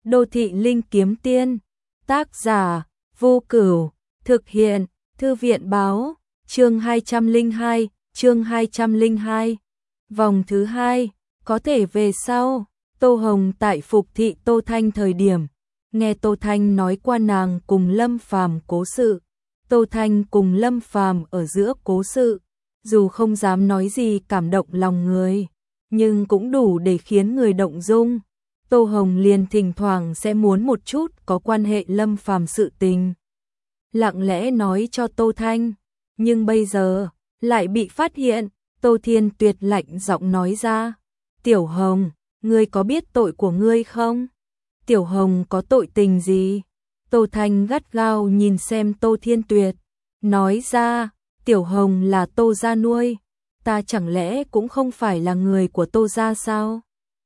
Đô thị linh kiếm tiên. Tác giả: Vô Cửu. Thực hiện: Thư viện báo. Chương 202. Vòng thứ 2, có thể về sau. Tô Hồng tại phục thị Tô Thanh thời điểm, nghe Tô Thanh nói qua nàng cùng Lâm Phàm cố sự. Tô Thanh cùng Lâm Phàm ở giữa cố sự, dù không dám nói gì cảm động lòng người, nhưng cũng đủ để khiến người động dung. Tô Hồng liền thỉnh thoảng sẽ muốn một chút có quan hệ Lâm Phàm sự tình, lặng lẽ nói cho Tô Thanh, nhưng bây giờ lại bị phát hiện. Tô Thiên Tuyệt lạnh giọng nói ra: "Tiểu Hồng, ngươi có biết tội của ngươi không?" "Tiểu Hồng có tội tình gì?" Tô Thanh gắt gao nhìn xem Tô Thiên Tuyệt, nói ra: "Tiểu Hồng là Tô gia nuôi, ta chẳng lẽ cũng không phải là người của Tô gia sao?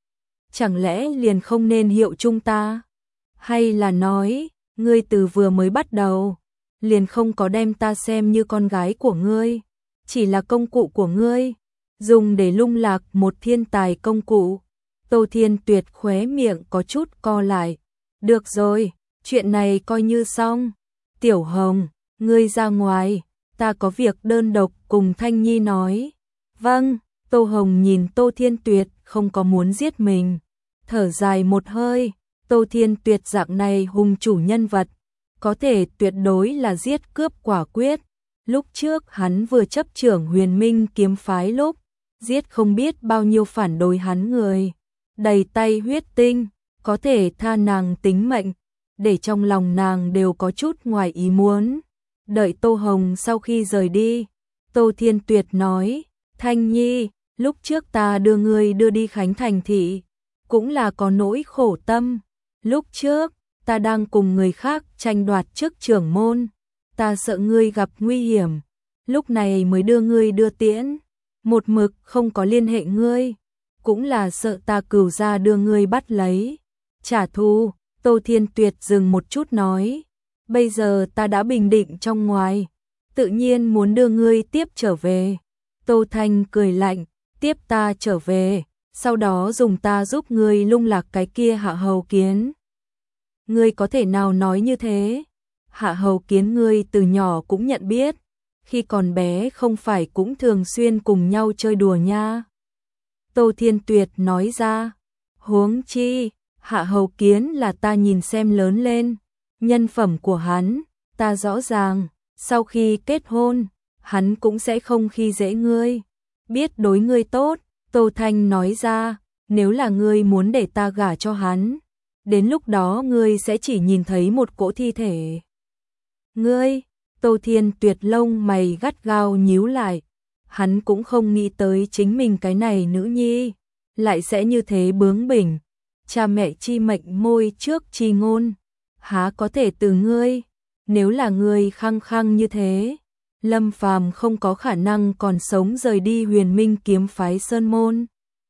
Chẳng lẽ liền không nên hiệu chung ta? Hay là nói, ngươi từ vừa mới bắt đầu liền không có đem ta xem như con gái của ngươi, chỉ là công cụ của ngươi, dùng để lung lạc một thiên tài công cụ?" Tô Thiên Tuyệt khóe miệng có chút co lại. "Được rồi, chuyện này coi như xong. Tiểu Hồng, ngươi ra ngoài, ta có việc đơn độc cùng Thanh Nhi nói." "Vâng." Tô Hồng nhìn Tô Thiên Tuyệt không có muốn giết mình, thở dài một hơi. Tô Thiên Tuyệt dạng này hùng chủ nhân vật, có thể tuyệt đối là giết cướp quả quyết. Lúc trước hắn vừa chấp trưởng Huyền Minh kiếm phái lúc, giết không biết bao nhiêu phản đối hắn người, đầy tay huyết tinh, có thể tha nàng tính mệnh, để trong lòng nàng đều có chút ngoài ý muốn. Đợi Tô Hồng sau khi rời đi, Tô Thiên Tuyệt nói: "Thanh Nhi, lúc trước ta đưa ngươi đưa đi Khánh Thành thị, cũng là có nỗi khổ tâm. Lúc trước, ta đang cùng người khác tranh đoạt chức trưởng môn, ta sợ ngươi gặp nguy hiểm, lúc này mới đưa ngươi đưa tiễn, một mực không có liên hệ ngươi, cũng là sợ ta Cửu gia đưa ngươi bắt lấy trả thù." Tô Thiên Tuyệt dừng một chút nói: "Bây giờ ta đã bình định trong ngoài, tự nhiên muốn đưa ngươi tiếp trở về." Tô Thanh cười lạnh: "Tiếp ta trở về, sau đó dùng ta giúp ngươi lung lạc cái kia Hạ Hầu Kiến." "Ngươi có thể nào nói như thế? Hạ Hầu Kiến ngươi từ nhỏ cũng nhận biết, khi còn bé không phải cũng thường xuyên cùng nhau chơi đùa nha." Tô Thiên Tuyệt nói ra: "Huống chi, Hạ Hầu Kiến là ta nhìn xem lớn lên, nhân phẩm của hắn, ta rõ ràng, sau khi kết hôn, hắn cũng sẽ không khi dễ ngươi, biết đối ngươi tốt." Tô Thanh nói ra: "Nếu là ngươi muốn để ta gả cho hắn, đến lúc đó ngươi sẽ chỉ nhìn thấy một cỗ thi thể." "Ngươi?" Tô Thiên Tuyệt lông mày gắt gao nhíu lại, hắn cũng không nghĩ tới chính mình cái này nữ nhi lại sẽ như thế bướng bỉnh. Cha mẹ chi mệnh môi trước chi ngôn, há có thể từ ngươi? Nếu là ngươi khăng khăng như thế, Lâm Phàm không có khả năng còn sống rời đi Huyền Minh kiếm phái Sơn môn."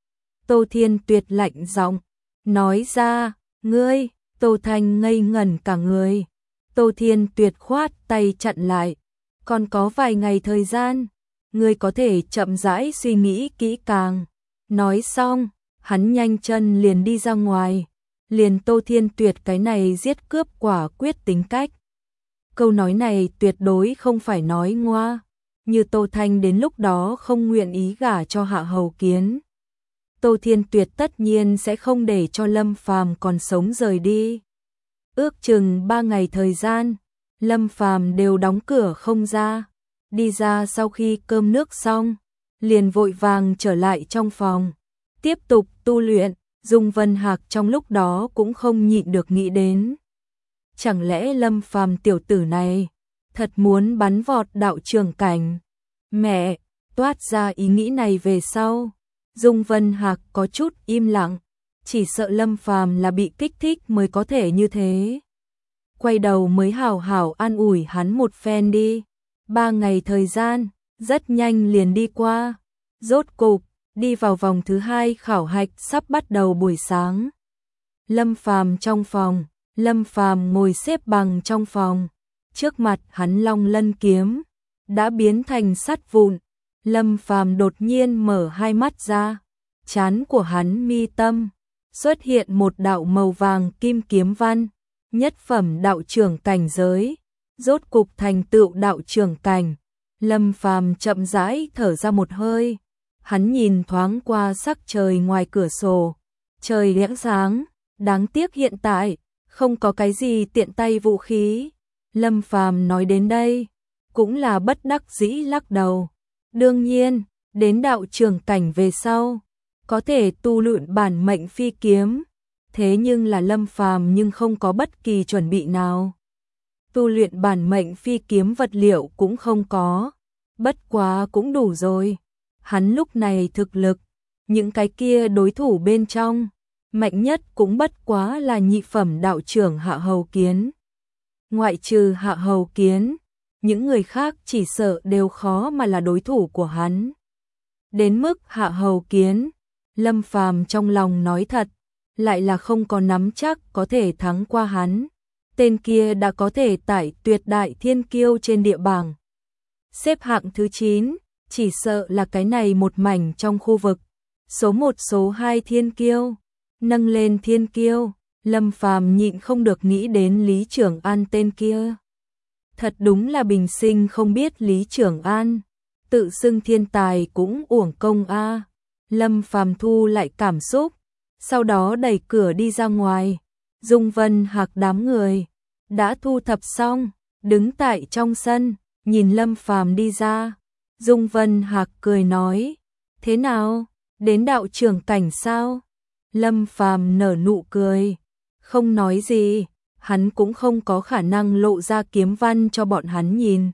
Tô Thiên Tuyệt lạnh giọng nói ra: "Ngươi?" Tô Thanh ngây ngẩn cả người. Tô Thiên Tuyệt khoát tay chặn lại: "Còn có vài ngày thời gian, ngươi có thể chậm rãi suy nghĩ kỹ càng." Nói xong, hắn nhanh chân liền đi ra ngoài, liền Tô Thiên Tuyệt cái này giết cướp quả quyết tính cách. Câu nói này tuyệt đối không phải nói ngoa, như Tô Thanh đến lúc đó không nguyện ý gả cho Hạ Hầu Kiến, Tô Thiên Tuyệt tất nhiên sẽ không để cho Lâm Phàm còn sống rời đi. Ước chừng 3 ngày thời gian, Lâm Phàm đều đóng cửa không ra, đi ra sau khi cơm nước xong, liền vội vàng trở lại trong phòng, tiếp tục tu luyện. Dung Vân Hạc trong lúc đó cũng không nhịn được nghĩ đến, chẳng lẽ Lâm Phàm tiểu tử này thật muốn bắn vọt đạo trường cảnh? Mẹ, toát ra ý nghĩ này về sau, Dung Vân Hạc có chút im lặng, chỉ sợ Lâm Phàm là bị kích thích mới có thể như thế. Quay đầu mới hảo hảo an ủi hắn một phen đi. 3 ngày thời gian rất nhanh liền đi qua, rốt cục đi vào vòng thứ 2 khảo hạch sắp bắt đầu buổi sáng. Lâm Phàm trong phòng, Lâm Phàm ngồi xếp bằng trong phòng, trước mặt hắn Long Lân kiếm đã biến thành sắt vụn. Lâm Phàm đột nhiên mở hai mắt ra, trán của hắn mi tâm xuất hiện một đạo màu vàng kim kiếm văn, nhất phẩm đạo trưởng cảnh giới, rốt cục thành tựu đạo trưởng cảnh. Lâm Phàm chậm rãi thở ra một hơi, hắn nhìn thoáng qua sắc trời ngoài cửa sổ, trời lẽng sáng, đáng tiếc hiện tại không có cái gì tiện tay vũ khí. Lâm Phàm nói đến đây, cũng là bất đắc dĩ lắc đầu. Đương nhiên, đến đạo trưởng cảnh về sau, có thể tu luyện bản mệnh phi kiếm, thế nhưng là Lâm Phàm nhưng không có bất kỳ chuẩn bị nào. Tu luyện bản mệnh phi kiếm vật liệu cũng không có, bất quá cũng đủ rồi. Hắn lúc này thực lực, những cái kia đối thủ bên trong, mạnh nhất cũng bất quá là nhị phẩm đạo trưởng Hạ Hầu Kiến. Ngoại trừ Hạ Hầu Kiến, những người khác chỉ sợ đều khó mà là đối thủ của hắn. Đến mức Hạ Hầu Kiến, Lâm Phàm trong lòng nói thật, lại là không có nắm chắc có thể thắng qua hắn. Tên kia đã có thể tải tuyệt đại thiên kiêu trên địa bảng, xếp hạng thứ 9, chỉ sợ là cái này một mảnh trong khu vực số 1 số 2 thiên kiêu. Nâng lên thiên kiêu, Lâm Phàm nhịn không được nghĩ đến Lý Trường An tên kia. Thật đúng là bình sinh không biết Lý Trường An, tự xưng thiên tài cũng uổng công a. Lâm Phàm thu lại cảm xúc, sau đó đẩy cửa đi ra ngoài. Dung Vân Hạc đám người đã thu thập xong, đứng tại trong sân, nhìn Lâm Phàm đi ra. Dung Vân Hạc cười nói, thế nào, đến đạo trưởng cảnh sao? Lâm Phàm nở nụ cười, không nói gì, hắn cũng không có khả năng lộ ra kiếm văn cho bọn hắn nhìn.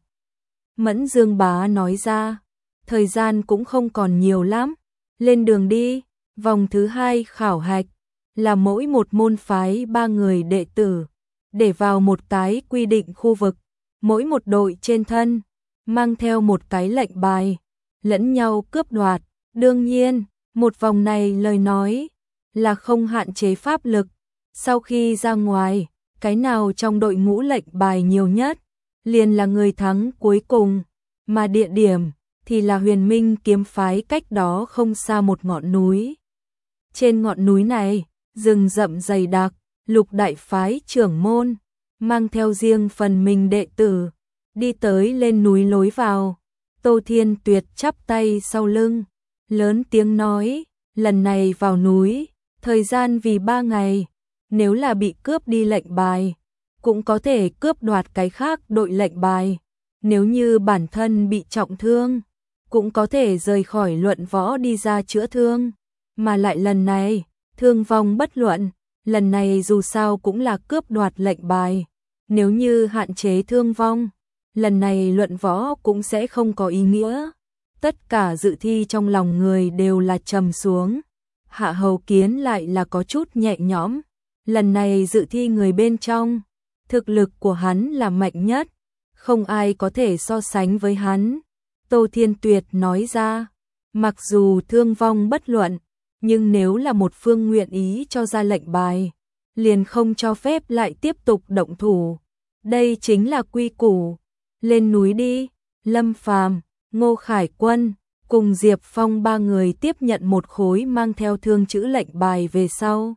Mẫn Dương Bá nói ra, thời gian cũng không còn nhiều lắm, lên đường đi. Vòng thứ 2 khảo hạch là mỗi một môn phái 3 người đệ tử, để vào một cái quy định khu vực, mỗi một đội trên thân mang theo một cái lệnh bài, lẫn nhau cướp đoạt. Đương nhiên, một vòng này lời nói là không hạn chế pháp lực. Sau khi ra ngoài, cái nào trong đội ngũ lệnh bài nhiều nhất, liền là người thắng cuối cùng, mà địa điểm thì là Huyền Minh kiếm phái cách đó không xa một ngọn núi. Trên ngọn núi này, rừng rậm dày đặc, Lục đại phái trưởng môn mang theo riêng phần mình đệ tử, đi tới lên núi lối vào. Tô Thiên Tuyệt chắp tay sau lưng, lớn tiếng nói, lần này vào núi, thời gian vì 3 ngày, nếu là bị cướp đi lệnh bài, cũng có thể cướp đoạt cái khác đội lệnh bài. Nếu như bản thân bị trọng thương, cũng có thể rời khỏi luận võ đi ra chữa thương. Mà lại lần này, thương vong bất luận, lần này dù sao cũng là cướp đoạt lệnh bài. Nếu như hạn chế thương vong, lần này luận võ cũng sẽ không có ý nghĩa. Tất cả dự thi trong lòng người đều là trầm xuống. Hạ Hầu Kiến lại là có chút nhẹ nhõm. Lần này dự thi người bên trong, thực lực của hắn là mạnh nhất, không ai có thể so sánh với hắn. Tô Thiên Tuyệt nói ra, mặc dù thương vong bất luận, nhưng nếu là một phương nguyện ý cho ra lệnh bài, liền không cho phép lại tiếp tục động thủ. Đây chính là quy củ. Lên núi đi. Lâm Phàm, Ngô Khải Quân cùng Diệp Phong 3 người tiếp nhận một khối mang theo thương chữ lệnh bài về sau.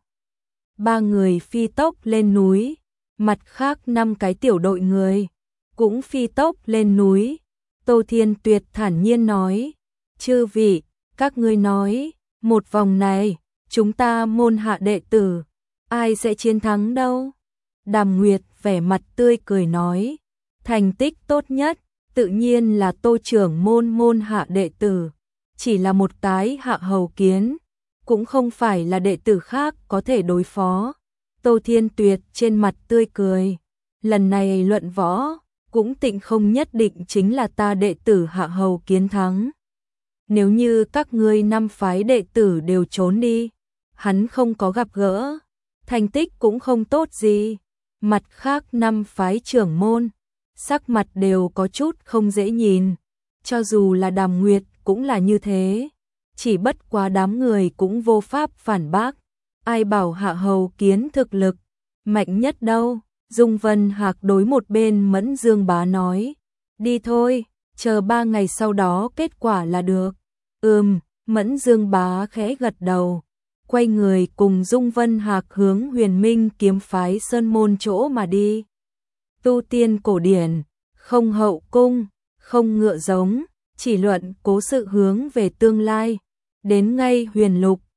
3 người phi tốc lên núi, mặt khác 5 cái tiểu đội người cũng phi tốc lên núi. Tô Thiên Tuyệt thản nhiên nói, chư vị, các ngươi nói, một vòng này, chúng ta môn hạ đệ tử, ai sẽ chiến thắng đâu? Đàm Nguyệt vẻ mặt tươi cười nói, thành tích tốt nhất, tự nhiên là Tô trưởng môn hạ đệ tử, chỉ là một cái Hạ Hầu Kiến, cũng không phải là đệ tử khác có thể đối phó. Tô Thiên Tuyệt trên mặt tươi cười, lần này luận võ, cũng tịnh không nhất định chính là ta đệ tử Hạ Hầu Kiến thắng. Nếu như các ngươi 5 phái đệ tử đều trốn đi, hắn không có gặp gỡ, thành tích cũng không tốt gì. Mặt khác 5 phái trưởng môn, sắc mặt đều có chút không dễ nhìn, cho dù là Đàm Nguyệt cũng là như thế, chỉ bất quá đám người cũng vô pháp phản bác. Ai bảo Hạ Hầu Kiến thực lực mạnh nhất đâu? Dung Vân Hạc đối một bên Mẫn Dương Bá nói, đi thôi, chờ 3 ngày sau đó kết quả là được. Mẫn Dương Bá khẽ gật đầu, quay người cùng Dung Vân Hạc hướng Huyền Minh kiếm phái sơn môn chỗ mà đi. Tu tiên cổ điển, không hậu cung, không ngựa giống, chỉ luận cố sự hướng về tương lai. Đến ngay Huyền Lục,